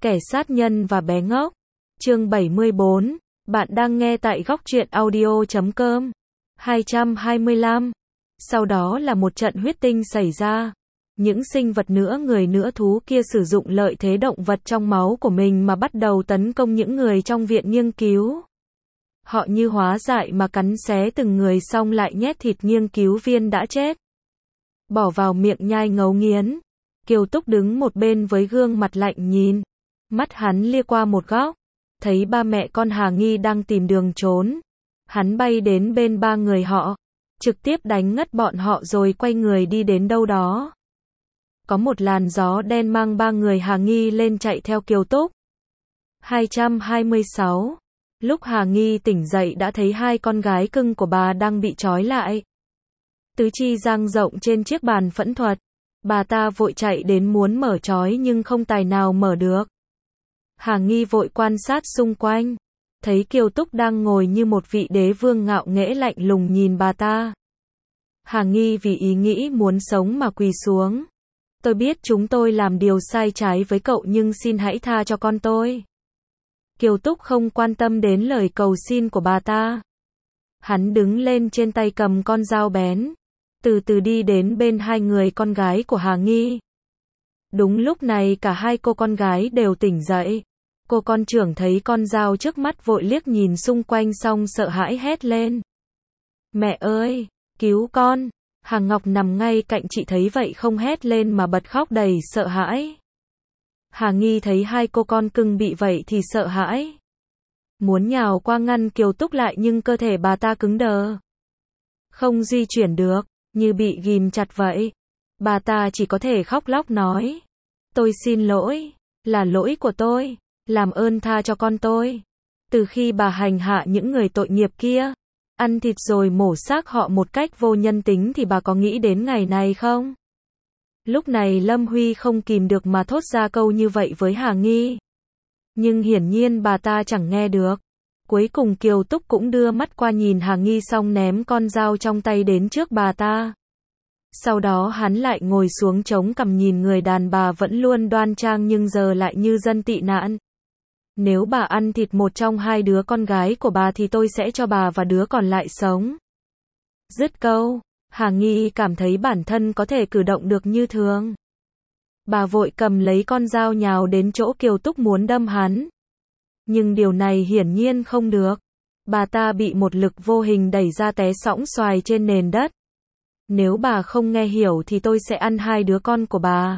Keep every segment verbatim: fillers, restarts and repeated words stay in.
Kẻ sát nhân và bé ngốc. Chương bảy mươi bốn. Bạn đang nghe tại góc truyện audio chấm com. hai trăm hai mươi lăm. Sau đó là một trận huyết tinh xảy ra. Những sinh vật nửa người nửa thú kia sử dụng lợi thế động vật trong máu của mình mà bắt đầu tấn công những người trong viện nghiên cứu. Họ như hóa dại mà cắn xé từng người, xong lại nhét thịt nghiên cứu viên đã chết bỏ vào miệng nhai ngấu nghiến. Kiều Túc đứng một bên với gương mặt lạnh nhìn. Mắt hắn lia qua một góc, thấy ba mẹ con Hà Nghi đang tìm đường trốn. Hắn bay đến bên ba người họ, trực tiếp đánh ngất bọn họ rồi quay người đi đến đâu đó. Có một làn gió đen mang ba người Hà Nghi lên chạy theo Kiều Túc. hai trăm hai mươi sáu. Lúc Hà Nghi tỉnh dậy đã thấy hai con gái cưng của bà đang bị trói lại. Tứ chi dang rộng trên chiếc bàn phẫu thuật. Bà ta vội chạy đến muốn mở trói nhưng không tài nào mở được. Hà Nghi vội quan sát xung quanh, thấy Kiều Túc đang ngồi như một vị đế vương ngạo nghễ lạnh lùng nhìn bà ta. Hà Nghi vì ý nghĩ muốn sống mà quỳ xuống. Tôi biết chúng tôi làm điều sai trái với cậu nhưng xin hãy tha cho con tôi. Kiều Túc không quan tâm đến lời cầu xin của bà ta. Hắn đứng lên trên tay cầm con dao bén, từ từ đi đến bên hai người con gái của Hà Nghi. Đúng lúc này cả hai cô con gái đều tỉnh dậy. Cô con trưởng thấy con dao trước mắt vội liếc nhìn xung quanh xong sợ hãi hét lên. Mẹ ơi, cứu con! Hà Ngọc nằm ngay cạnh chị thấy vậy không hét lên mà bật khóc đầy sợ hãi. Hà Nghi thấy hai cô con cưng bị vậy thì sợ hãi. Muốn nhào qua ngăn Kiều Túc lại nhưng cơ thể bà ta cứng đờ. Không di chuyển được, như bị ghìm chặt vậy. Bà ta chỉ có thể khóc lóc nói. Tôi xin lỗi, là lỗi của tôi, làm ơn tha cho con tôi. Từ khi bà hành hạ những người tội nghiệp kia, ăn thịt rồi mổ xác họ một cách vô nhân tính thì bà có nghĩ đến ngày này không? Lúc này Lâm Huy không kìm được mà thốt ra câu như vậy với Hà Nghi. Nhưng hiển nhiên bà ta chẳng nghe được. Cuối cùng Kiều Túc cũng đưa mắt qua nhìn Hà Nghi xong ném con dao trong tay đến trước bà ta. Sau đó hắn lại ngồi xuống chống cằm nhìn người đàn bà vẫn luôn đoan trang nhưng giờ lại như dân tị nạn. Nếu bà ăn thịt một trong hai đứa con gái của bà thì tôi sẽ cho bà và đứa còn lại sống. Dứt câu, Hà Nghi cảm thấy bản thân có thể cử động được như thường. Bà vội cầm lấy con dao nhào đến chỗ Kiều Túc muốn đâm hắn. Nhưng điều này hiển nhiên không được. Bà ta bị một lực vô hình đẩy ra té sõng xoài trên nền đất. Nếu bà không nghe hiểu thì tôi sẽ ăn hai đứa con của bà.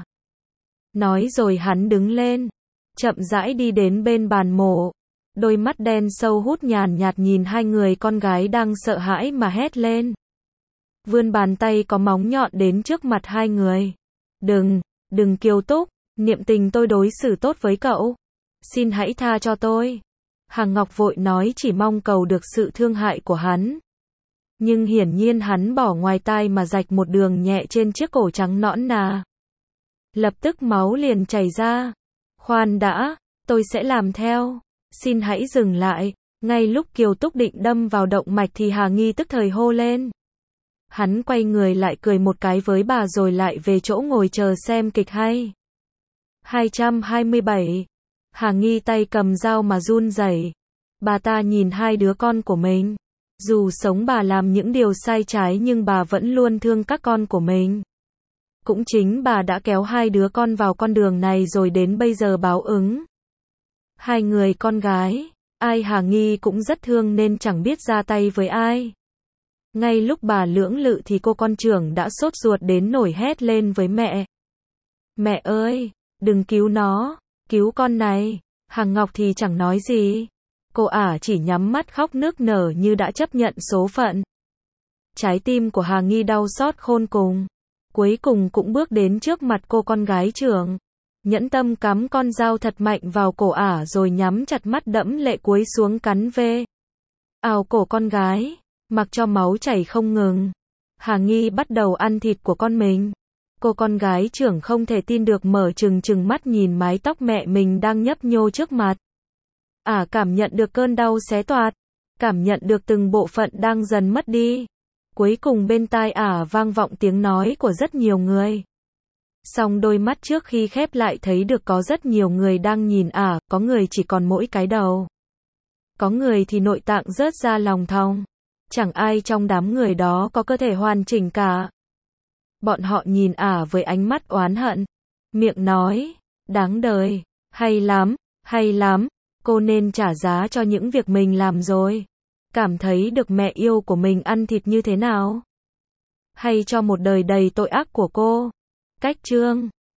Nói rồi hắn đứng lên, chậm rãi đi đến bên bàn mổ. Đôi mắt đen sâu hút nhàn nhạt nhìn hai người con gái đang sợ hãi mà hét lên. Vươn bàn tay có móng nhọn đến trước mặt hai người. Đừng, đừng Kiều Túc, niệm tình tôi đối xử tốt với cậu. Xin hãy tha cho tôi. Hà Ngọc vội nói chỉ mong cầu được sự thương hại của hắn. Nhưng hiển nhiên hắn bỏ ngoài tai mà rạch một đường nhẹ trên chiếc cổ trắng nõn nà. Lập tức máu liền chảy ra. Khoan đã, tôi sẽ làm theo. Xin hãy dừng lại. Ngay lúc Kiều Túc định đâm vào động mạch thì Hà Nghi tức thời hô lên. Hắn quay người lại cười một cái với bà rồi lại về chỗ ngồi chờ xem kịch hay. hai trăm hai mươi bảy. Hà Nghi tay cầm dao mà run rẩy. Bà ta nhìn hai đứa con của mình. Dù sống bà làm những điều sai trái nhưng bà vẫn luôn thương các con của mình. Cũng chính bà đã kéo hai đứa con vào con đường này rồi đến bây giờ báo ứng. Hai người con gái, ai Hà Nghi cũng rất thương nên chẳng biết ra tay với ai. Ngay lúc bà lưỡng lự thì cô con trưởng đã sốt ruột đến nổi hét lên với mẹ. Mẹ ơi, đừng cứu nó, cứu con này. Hà Ngọc thì chẳng nói gì. Cô ả chỉ nhắm mắt khóc nức nở như đã chấp nhận số phận. Trái tim của Hà Nghi đau xót khôn cùng. Cuối cùng cũng bước đến trước mặt cô con gái trưởng. Nhẫn tâm cắm con dao thật mạnh vào cổ ả rồi nhắm chặt mắt đẫm lệ cúi xuống cắn về ào cổ con gái, mặc cho máu chảy không ngừng. Hà Nghi bắt đầu ăn thịt của con mình. Cô con gái trưởng không thể tin được mở trừng trừng mắt nhìn mái tóc mẹ mình đang nhấp nhô trước mặt. Ả à, cảm nhận được cơn đau xé toạc, cảm nhận được từng bộ phận đang dần mất đi. Cuối cùng bên tai ả à, vang vọng tiếng nói của rất nhiều người. Song đôi mắt trước khi khép lại thấy được có rất nhiều người đang nhìn ả, có người chỉ còn mỗi cái đầu. Có người thì nội tạng rớt ra lòng thòng. Chẳng ai trong đám người đó có cơ thể hoàn chỉnh cả. Bọn họ nhìn ả với ánh mắt oán hận. Miệng nói, đáng đời, hay lắm, hay lắm, cô nên trả giá cho những việc mình làm rồi. Cảm thấy được mẹ yêu của mình ăn thịt như thế nào? Hay cho một đời đầy tội ác của cô? Cách chương